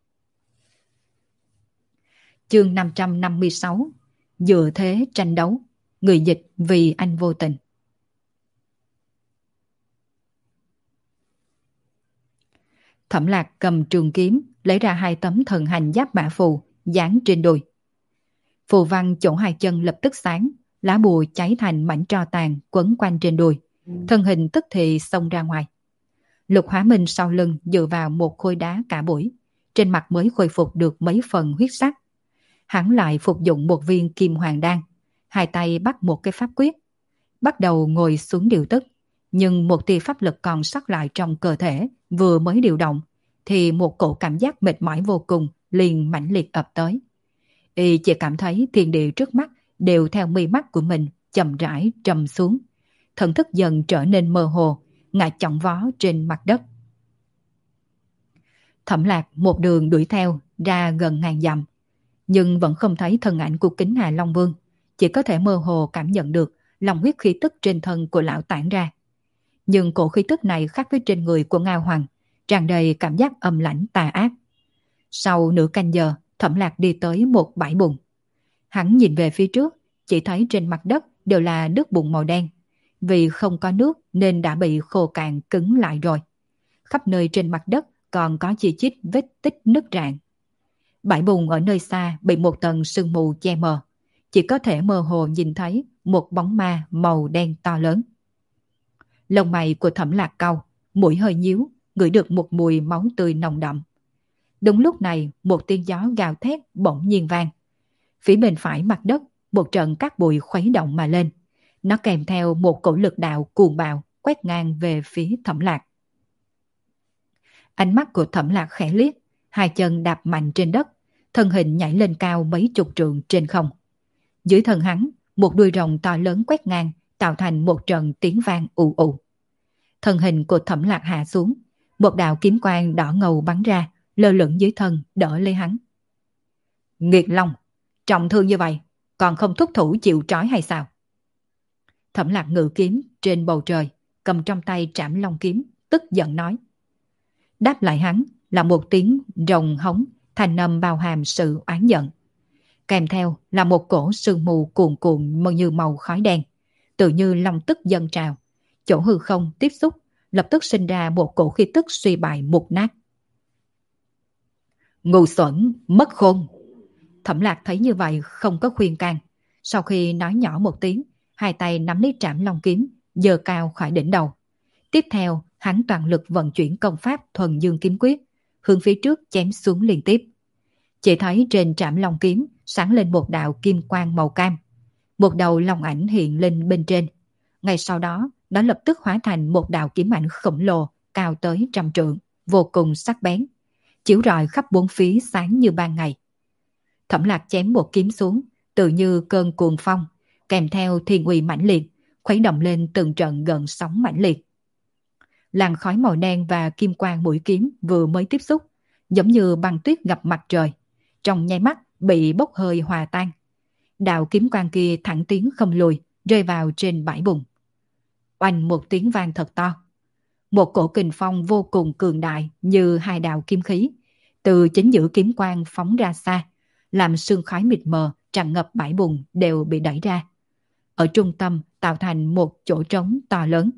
Chương 556, dựa thế tranh đấu, người dịch vì anh vô tình. Thẩm Lạc cầm trường kiếm, lấy ra hai tấm thần hành giáp mã phù, dán trên đùi. Phù văn chỗ hai chân lập tức sáng, lá bùa cháy thành mảnh tro tàn quấn quanh trên đùi, thân hình tức thì xông ra ngoài. Lục Hóa Minh sau lưng dựa vào một khối đá cả buổi, trên mặt mới khôi phục được mấy phần huyết sắc. Hắn lại phục dụng một viên kim hoàng đan, hai tay bắt một cái pháp quyết, bắt đầu ngồi xuống điều tức, nhưng một tia pháp lực còn sót lại trong cơ thể vừa mới điều động, thì một cổ cảm giác mệt mỏi vô cùng liền mãnh liệt ập tới. Y chỉ cảm thấy thiên địa trước mắt đều theo mi mắt của mình chậm rãi trầm xuống. Thần thức dần trở nên mơ hồ, ngã chỏng vó trên mặt đất. Thẩm Lạc một đường đuổi theo ra gần ngàn dặm, nhưng vẫn không thấy thân ảnh của Kính Hà Long Vương, chỉ có thể mơ hồ cảm nhận được lòng huyết khí tức trên thân của lão tản ra. Nhưng cổ khí tức này khác với trên người của Ngao Hoàng, tràn đầy cảm giác âm lãnh tà ác. Sau nửa canh giờ, Thẩm Lạc đi tới một bãi bùn. Hắn nhìn về phía trước, chỉ thấy trên mặt đất đều là nước bùn màu đen. Vì không có nước nên đã bị khô cạn cứng lại rồi. Khắp nơi trên mặt đất còn có chi chít vết tích nứt rạn. Bãi bùn ở nơi xa bị một tầng sương mù che mờ, chỉ có thể mơ hồ nhìn thấy một bóng ma màu đen to lớn. Lông mày của Thẩm Lạc cau, mũi hơi nhíu, ngửi được một mùi máu tươi nồng đậm. Đúng lúc này, một tiếng gió gào thét bỗng nhiên vang. Phía bên phải mặt đất, một trận cát bụi khuấy động mà lên. Nó kèm theo một cổ lực đạo cuồng bạo quét ngang về phía Thẩm Lạc. Ánh mắt của Thẩm Lạc khẽ liếc, hai chân đạp mạnh trên đất, thân hình nhảy lên cao mấy chục trượng trên không. Dưới thân hắn, một đuôi rồng to lớn quét ngang, tạo thành một trận tiếng vang ù ù. Thân hình của Thẩm Lạc hạ xuống, một đạo kiếm quang đỏ ngầu bắn ra, lơ lửng dưới thân đỡ lấy hắn. Nghiệt Long, trọng thương như vậy, còn không thúc thủ chịu trói hay sao? Thẩm Lạc ngự kiếm trên bầu trời, cầm trong tay Trảm Long kiếm, tức giận nói. Đáp lại hắn là một tiếng rồng hống, thành âm bao hàm sự oán giận. Kèm theo là một cổ sương mù cuồn cuộn như màu khói đen, tự như long tức dâng trào. Chỗ hư không tiếp xúc, lập tức sinh ra một cổ khí tức suy bại mục nát. Ngu xuẩn, mất khôn. Thẩm Lạc thấy như vậy không có khuyên can. Sau khi nói nhỏ một tiếng, hai tay nắm lấy Trảm Long kiếm, giơ cao khỏi đỉnh đầu. Tiếp theo, hắn toàn lực vận chuyển công pháp Thuần Dương Kiếm Quyết, hướng phía trước chém xuống liên tiếp. Chỉ thấy trên Trảm Long kiếm sáng lên một đạo kim quang màu cam. Một đầu long ảnh hiện lên bên trên. Ngay sau đó, nó lập tức hóa thành một đạo kiếm ảnh khổng lồ cao tới 100 trượng, vô cùng sắc bén, chiếu rọi khắp bốn phía sáng như ban ngày. Thẩm Lạc chém một kiếm xuống, tự như cơn cuồng phong, kèm theo thiên uy mãnh liệt, khuấy động lên từng trận gợn sóng mãnh liệt. Làn khói màu đen và kim quang mũi kiếm vừa mới tiếp xúc, giống như băng tuyết gặp mặt trời, trong nháy mắt bị bốc hơi hòa tan. Đạo kiếm quang kia thẳng tiến không lùi, rơi vào trên bãi bùn. Oanh một tiếng vang thật to. Một cổ kình phong vô cùng cường đại như hai đạo kim khí, từ chính giữa kiếm quang phóng ra xa, làm sương khói mịt mờ tràn ngập bãi bùn đều bị đẩy ra. Ở trung tâm tạo thành một chỗ trống to lớn.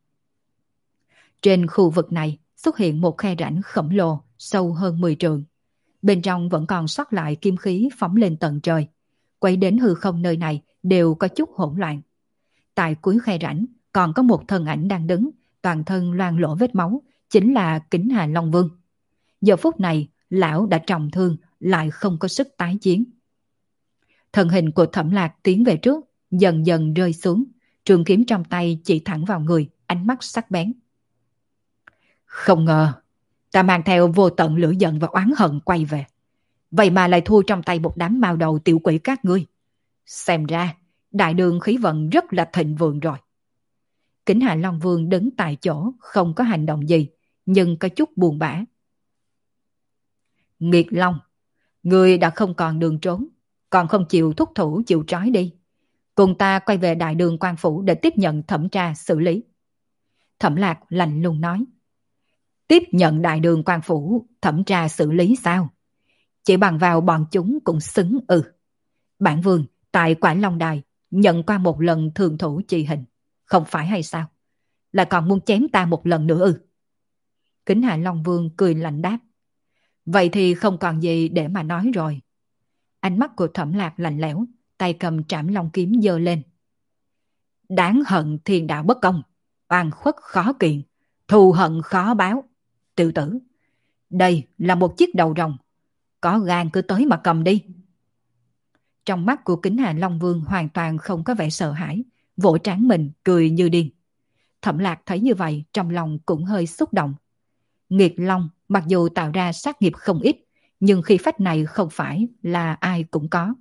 Trên khu vực này xuất hiện một khe rãnh khổng lồ sâu hơn 10 trượng. Bên trong vẫn còn sót lại kim khí phóng lên tận trời. Quay đến hư không nơi này đều có chút hỗn loạn. Tại cuối khe rãnh còn có một thân ảnh đang đứng, toàn thân loang lổ vết máu, chính là Kính Hà Long Vương. Giờ phút này, lão đã trọng thương, lại không có sức tái chiến. Thân hình của Thẩm Lạc tiến về trước, dần dần rơi xuống, trường kiếm trong tay chỉ thẳng vào người, ánh mắt sắc bén. Không ngờ, ta mang theo vô tận lửa giận và oán hận quay về. Vậy mà lại thua trong tay một đám mao đầu tiểu quỷ các ngươi. Xem ra, đại đường khí vận rất là thịnh vượng rồi. Kính Hà Long Vương đứng tại chỗ, không có hành động gì, nhưng có chút buồn bã. Nghiệt Long, ngươi đã không còn đường trốn, còn không chịu thúc thủ chịu trói đi. Cùng ta quay về đại đường quan phủ để tiếp nhận thẩm tra xử lý. Thẩm Lạc lạnh lùng nói. Tiếp nhận đại đường quan phủ thẩm tra xử lý sao? Chỉ bằng vào bọn chúng cũng xứng ư. Bản vương tại Quảng Long Đài nhận qua một lần thường thủ trì hình, không phải hay sao? Lại còn muốn chém ta một lần nữa ư? Kính Hà Long Vương cười lạnh đáp. Vậy thì không còn gì để mà nói rồi. Ánh mắt của Thẩm Lạc lạnh lẽo, tay cầm Trảm Long kiếm giơ lên. Đáng hận thiên đạo bất công, oan khuất khó kiện, thù hận khó báo. Tiểu tử, đây là một chiếc đầu rồng, có gan cứ tới mà cầm đi. Trong mắt của Kính Hà Long Vương hoàn toàn không có vẻ sợ hãi, vỗ trán mình cười như điên. Thẩm Lạc thấy như vậy trong lòng cũng hơi xúc động. Nghiệt Long mặc dù tạo ra sát nghiệp không ít, nhưng khí phách này không phải là ai cũng có.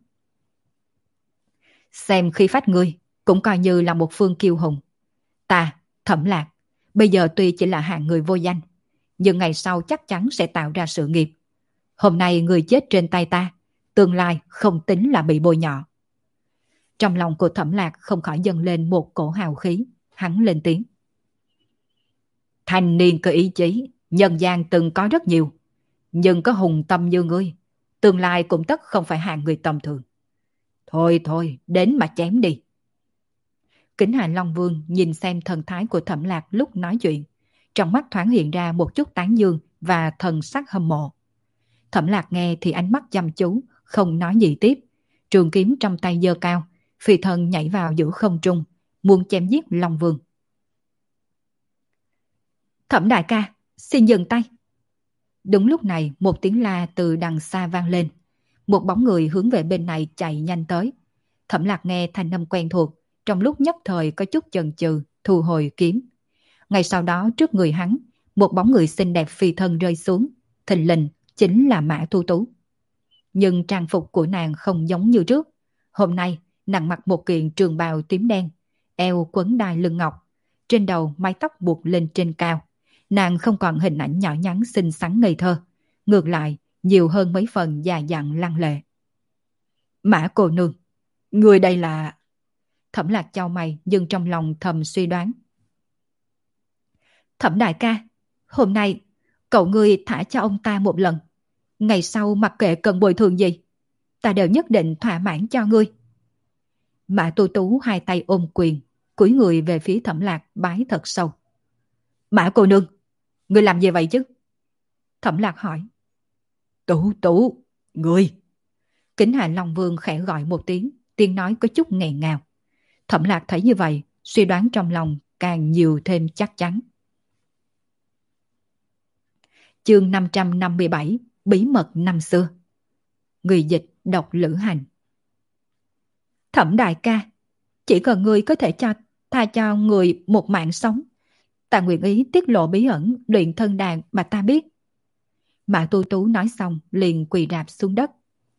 Xem khí phách ngươi, cũng coi như là một phương kiêu hùng. Ta, Thẩm Lạc, bây giờ tuy chỉ là hạng người vô danh, nhưng ngày sau chắc chắn sẽ tạo ra sự nghiệp. Hôm nay người chết trên tay ta, tương lai không tính là bị bôi nhọ. Trong lòng của Thẩm Lạc không khỏi dâng lên một cổ hào khí, hắn lên tiếng. Thanh niên có ý chí, nhân gian từng có rất nhiều, nhưng có hùng tâm như ngươi, tương lai cũng tất không phải hạng người tầm thường. Thôi thôi, đến mà chém đi. Kính Hà Long Vương nhìn xem thần thái của Thẩm Lạc lúc nói chuyện, trong mắt thoáng hiện ra một chút tán dương và thần sắc hâm mộ. Thẩm Lạc nghe thì ánh mắt chăm chú, không nói gì tiếp. Trường kiếm trong tay giơ cao, phi thân nhảy vào giữa không trung, muốn chém giết Long Vương. Thẩm đại ca, xin dừng tay. Đúng lúc này một tiếng la từ đằng xa vang lên. Một bóng người hướng về bên này chạy nhanh tới. Thẩm Lạc nghe thanh âm quen thuộc, trong lúc nhất thời có chút chần chừ, thu hồi kiếm. Ngay sau đó trước người hắn, một bóng người xinh đẹp phi thân rơi xuống, thình lình chính là Mã Tu Tú. Nhưng trang phục của nàng không giống như trước. Hôm nay, nàng mặc một kiện trường bào tím đen, eo quấn đai lưng ngọc, trên đầu mái tóc buộc lên trên cao. Nàng không còn hình ảnh nhỏ nhắn xinh xắn ngây thơ, ngược lại nhiều hơn mấy phần già dặn lăng lệ. Mã cô nương, người đây là... Thẩm Lạc chau mày nhưng trong lòng thầm suy đoán. Thẩm đại ca, hôm nay cậu ngươi thả cho ông ta một lần. Ngày sau mặc kệ cần bồi thường gì, ta đều nhất định thỏa mãn cho ngươi. Mã Tu Tú hai tay ôm quyền, cúi người về phía Thẩm Lạc bái thật sâu. Mã cô nương, ngươi làm gì vậy chứ? Thẩm Lạc hỏi. Tú Tú, ngươi. Kính Hà Long Vương khẽ gọi một tiếng, tiếng nói có chút nghẹn ngào. Thẩm Lạc thấy như vậy, suy đoán trong lòng càng nhiều thêm chắc chắn. Chương 557, Bí mật năm xưa. Người dịch đọc Lữ Hành. Thẩm đại ca, chỉ cần ngươi có thể tha cho người một mạng sống, ta nguyện ý tiết lộ bí ẩn luyện thân đàn mà ta biết. Mã Tu Tú nói xong liền quỳ rạp xuống đất.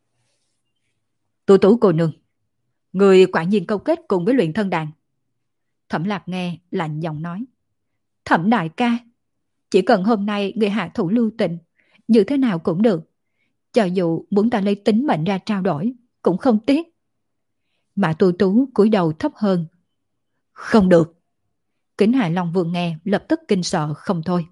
Tu Tú cô nương, người quả nhiên câu kết cùng với luyện thân đàn. Thẩm Lạc nghe lạnh giọng nói. Thẩm đại ca, chỉ cần hôm nay người hạ thủ lưu tình, như thế nào cũng được. Cho dù muốn ta lấy tính mệnh ra trao đổi, cũng không tiếc. Mã Tu Tú cúi đầu thấp hơn. Không được. Kính Hà Long Vương nghe lập tức kinh sợ không thôi.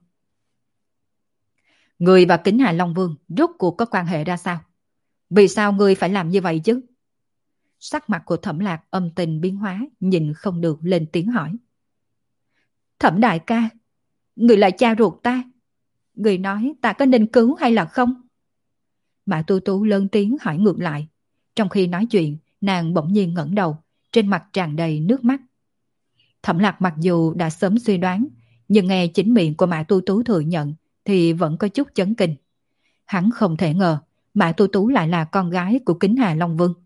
Người và Kính Hà Long Vương rốt cuộc có quan hệ ra sao? Vì sao người phải làm như vậy chứ? Sắc mặt của Thẩm Lạc âm tình biến hóa, nhìn không được lên tiếng hỏi. Thẩm đại ca, người là cha ruột ta. Người nói ta có nên cứu hay là không? Mã Tu Tú lớn tiếng hỏi ngược lại. Trong khi nói chuyện, nàng bỗng nhiên ngẩng đầu, trên mặt tràn đầy nước mắt. Thẩm Lạc mặc dù đã sớm suy đoán, nhưng nghe chính miệng của Mã Tu Tú thừa nhận thì vẫn có chút chấn kinh. Hắn không thể ngờ Mã Tu Tú lại là con gái của Kính Hà Long Vương.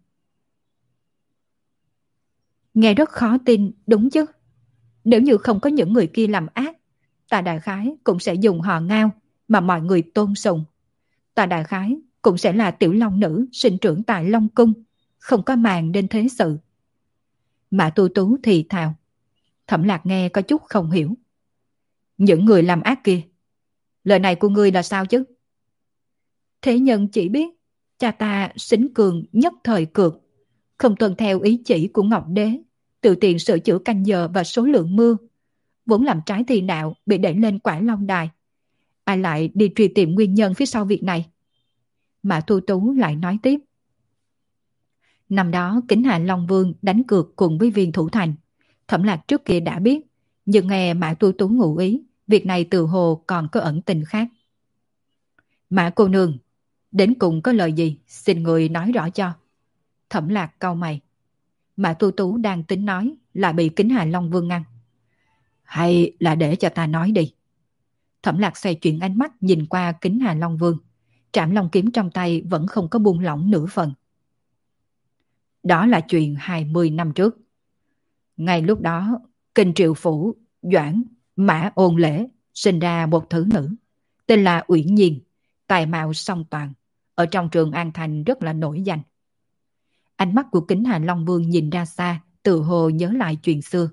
Nghe rất khó tin, đúng chứ? Nếu như không có những người kia làm ác, ta đại khái cũng sẽ dùng họ Ngao mà mọi người tôn sùng. Ta đại khái cũng sẽ là tiểu long nữ sinh trưởng tại Long Cung, không có màng đến thế sự. Mã Tu Tú thì thào. Thẩm Lạc nghe có chút không hiểu. Những người làm ác kia, lời này của ngươi là sao chứ? Thế nhân chỉ biết cha ta xính cường nhất thời cược, không tuân theo ý chỉ của Ngọc Đế, tự tiện sửa chữa canh giờ và số lượng mưa, vốn làm trái thì đạo bị đẩy lên Quả Long Đài. Ai lại đi truy tìm nguyên nhân phía sau việc này? Mã Tu Tú lại nói tiếp. Năm đó Kính Hà Long Vương đánh cược cùng với Viên Thủ Thành. Thẩm Lạc trước kia đã biết, nhưng nghe Mã Tu Tú ngụ ý, việc này từ hồ còn có ẩn tình khác. Mã cô nương, đến cùng có lời gì, xin người nói rõ cho. Thẩm Lạc cau mày. Mã Tu Tú đang tính nói, là bị Kính Hà Long Vương ngăn. Hay là để cho ta nói đi. Thẩm Lạc xoay chuyển ánh mắt nhìn qua Kính Hà Long Vương. Trảm long kiếm trong tay vẫn không có buông lỏng nửa phần. Đó là chuyện 20 năm trước. Ngay lúc đó, Kinh Triệu Phủ, Doãn, Mã Ôn Lễ sinh ra một thứ nữ. tên là Uyển Nhiên, tài mạo song toàn, ở trong Trường An Thành rất là nổi danh. Ánh mắt của Kính Hà Long Vương nhìn ra xa, tự hồ nhớ lại chuyện xưa.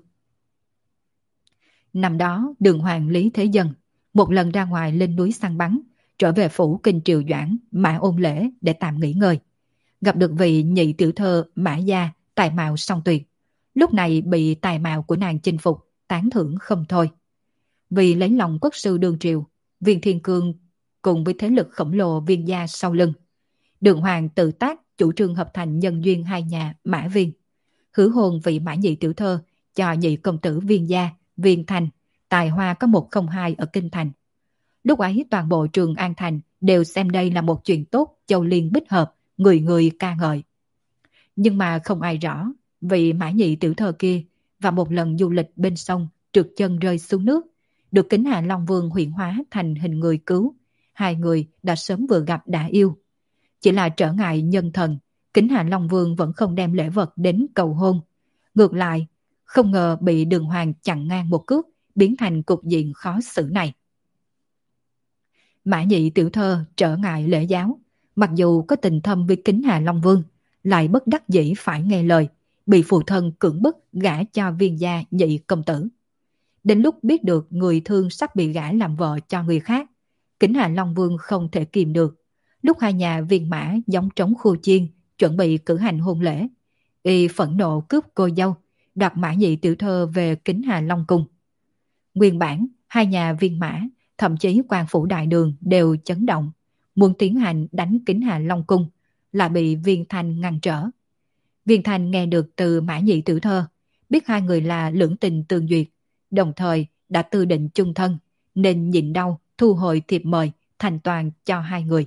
Năm đó, Đường Hoàng Lý Thế Dân một lần ra ngoài lên núi săn bắn, trở về phủ Kinh Triều Doãn, Mã Ôn Lễ để tạm nghỉ ngơi. Gặp được vị nhị tiểu thơ Mã Gia, tài mạo song tuyệt. Lúc này bị tài mạo của nàng chinh phục, tán thưởng không thôi. Vì lấy lòng quốc sư đương triều, Viên Thiên Cương cùng với thế lực khổng lồ Viên gia sau lưng, Đường Hoàng tự tác chủ trương hợp thành nhân duyên hai nhà Mã Viên, hứa hôn vị Mã nhị tiểu thơ cho nhị công tử Viên gia, Viên Thành, tài hoa có 102 ở Kinh Thành. Lúc ấy toàn bộ Trường An Thành đều xem đây là một chuyện tốt, châu liên bích hợp, người người ca ngợi. Nhưng mà không ai rõ, vị Mã nhị tiểu thơ kia và một lần du lịch bên sông trượt chân rơi xuống nước, được Kính Hà Long Vương huyện hóa thành hình người cứu. Hai người đã sớm vừa gặp đã yêu. Chỉ là trở ngại nhân thần, Kính Hà Long Vương vẫn không đem lễ vật đến cầu hôn. Ngược lại, không ngờ bị Đường Hoàng chặn ngang một cước, biến thành cục diện khó xử này. Mã nhị tiểu thơ trở ngại lễ giáo, mặc dù có tình thâm với Kính Hà Long Vương, lại bất đắc dĩ phải nghe lời, bị phụ thân cưỡng bức gả cho Viên gia nhị công tử. Đến lúc biết được người thương sắp bị gả làm vợ cho người khác, Kính Hà Long Vương không thể kìm được. Lúc hai nhà Viên Mã giống trống khu chiên, chuẩn bị cử hành hôn lễ, y phẫn nộ cướp cô dâu, đoạt Mã nhị tiểu thơ về Kính Hà Long cung. Nguyên bản, hai nhà Viên Mã, thậm chí quan phủ đại đường đều chấn động, muốn tiến hành đánh Kính Hà Long cung, lại bị Viên Thành ngăn trở. Viên Thành nghe được từ Mã nhị tiểu thơ, biết hai người là lưỡng tình tương duyệt, đồng thời đã tư định chung thân, nên nhịn đau thu hồi thiệp mời thành toàn cho hai người.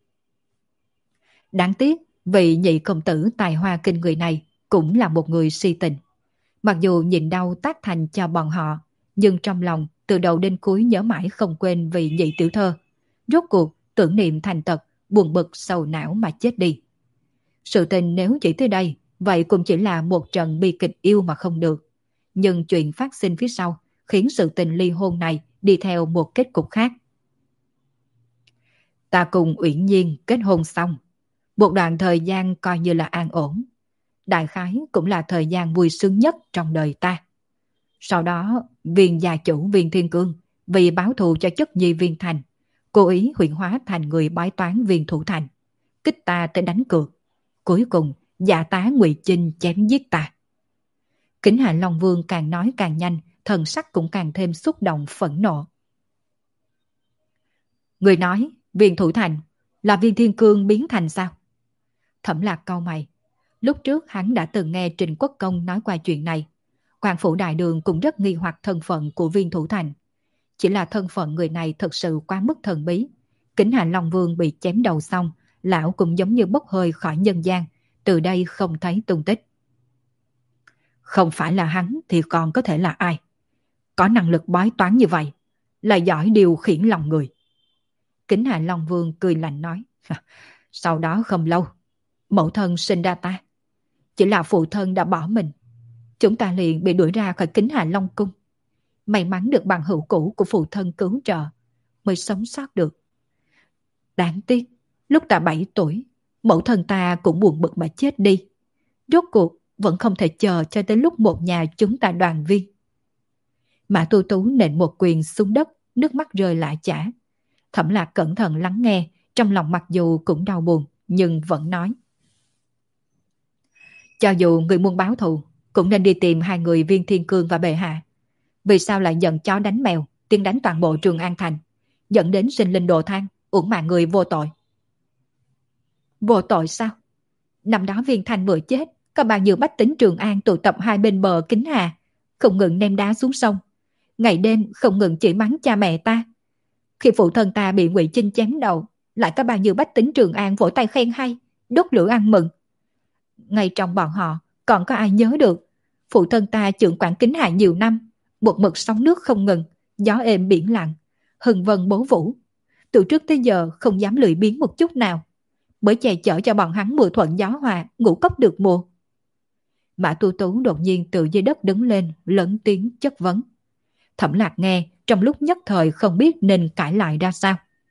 Đáng tiếc, vị nhị công tử tài hoa kinh người này cũng là một người si tình. Mặc dù nhịn đau tác thành cho bọn họ, nhưng trong lòng từ đầu đến cuối nhớ mãi không quên vị nhị tiểu thơ. Rốt cuộc tưởng niệm thành tật, buồn bực sầu não mà chết đi. Sự tình nếu chỉ tới đây, vậy cũng chỉ là một trận bi kịch yêu mà không được. Nhưng chuyện phát sinh phía sau khiến sự tình ly hôn này đi theo một kết cục khác. Ta cùng Uyển Nhiên kết hôn xong, một đoạn thời gian coi như là an ổn. Đại khái cũng là thời gian vui sướng nhất trong đời ta. Sau đó, Viên gia chủ Viên Thiên Cương vì báo thù cho chất nhi Viên Thành, cố ý huyện hóa thành người bói toán Viên Thủ Thành, kích ta tới đánh cược. Cuối cùng, dạ tá Ngụy Chinh chém giết ta. Kính Hà Long Vương càng nói càng nhanh, thần sắc cũng càng thêm xúc động phẫn nộ. Người nói, Viên Thủ Thành là Viên Thiên Cương biến thành sao? Thẩm Lạc cau mày. Lúc trước hắn đã từng nghe Trình Quốc Công nói qua chuyện này. Quan phủ đại đường cũng rất nghi hoặc thân phận của Viên Thủ Thành. Chỉ là thân phận người này thật sự quá mức thần bí. Kính Hà Long Vương bị chém đầu xong, lão cũng giống như bốc hơi khỏi nhân gian, từ đây không thấy tung tích. Không phải là hắn thì còn có thể là ai? Có năng lực bói toán như vậy, là giỏi điều khiển lòng người. Kính Hà Long Vương cười lạnh nói. Sau đó không lâu, mẫu thân sinh ra ta. Chỉ là phụ thân đã bỏ mình, chúng ta liền bị đuổi ra khỏi Kính Hà Long cung. May mắn được bằng hữu cũ của phụ thân cứu trợ, mới sống sót được. Đáng tiếc, lúc ta 7 tuổi, mẫu thân ta cũng buồn bực mà chết đi. Rốt cuộc vẫn không thể chờ cho tới lúc một nhà chúng ta đoàn viên. Mã Tu Tú nện một quyền xuống đất, nước mắt rơi lã chã. Thẩm Lạc cẩn thận lắng nghe, trong lòng mặc dù cũng đau buồn, nhưng vẫn nói. Cho dù người muốn báo thù, cũng nên đi tìm hai người Viên Thiên Cương và bệ hạ. Vì sao lại giận chó đánh mèo, tiên đánh toàn bộ Trường An Thành, dẫn đến sinh linh đồ than, uổng mạng người vô tội? Vô tội sao? Năm đó Viên Thành vừa chết, có bao nhiêu bách tính Trường An tụ tập hai bên bờ Kính Hà, không ngừng ném đá xuống sông, ngày đêm không ngừng chỉ mắng cha mẹ ta. Khi phụ thân ta bị Ngụy Chinh chém đầu, lại có bao nhiêu bách tính Trường An vỗ tay khen hay, đốt lửa ăn mừng. Ngay trong bọn họ còn có ai nhớ được phụ thân ta trưởng quản Kính Hà nhiều năm, một mực sóng nước không ngừng, gió êm biển lặng, hừng vân bố vũ, từ trước tới giờ không dám lười biếng một chút nào, bởi che chở cho bọn hắn mưa thuận gió hòa, ngũ cốc được mùa. Mã Tu Tú đột nhiên từ dưới đất đứng lên, lớn tiếng chất vấn. Thẩm Lạc nghe, trong lúc nhất thời không biết nên cãi lại ra sao.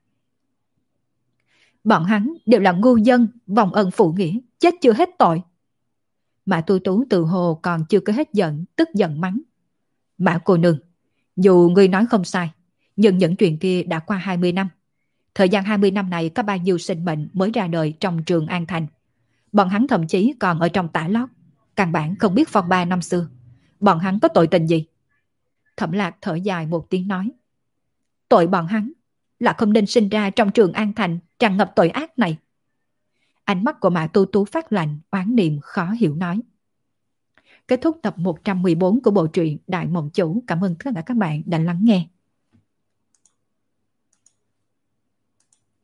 Bọn hắn đều là ngu dân, vòng ân phụ nghĩa, chết chưa hết tội. Mã Tu Tú tự hồ còn chưa có hết giận, tức giận mắng. Mã cô nương, dù ngươi nói không sai, nhưng những chuyện kia đã qua 20 năm. Thời gian 20 năm này có bao nhiêu sinh mệnh mới ra đời trong Trường An Thành. Bọn hắn thậm chí còn ở trong tả lót, căn bản không biết phong ba năm xưa. Bọn hắn có tội tình gì? Thẩm Lạc thở dài một tiếng nói. Tội bọn hắn là không nên sinh ra trong Trường An Thành tràn ngập tội ác này. Ánh mắt của Mã Tu Tú phát lạnh, oán niệm khó hiểu nói. Kết thúc tập 114 của bộ truyện Đại Mộng Chủ. Cảm ơn tất cả các bạn đã lắng nghe.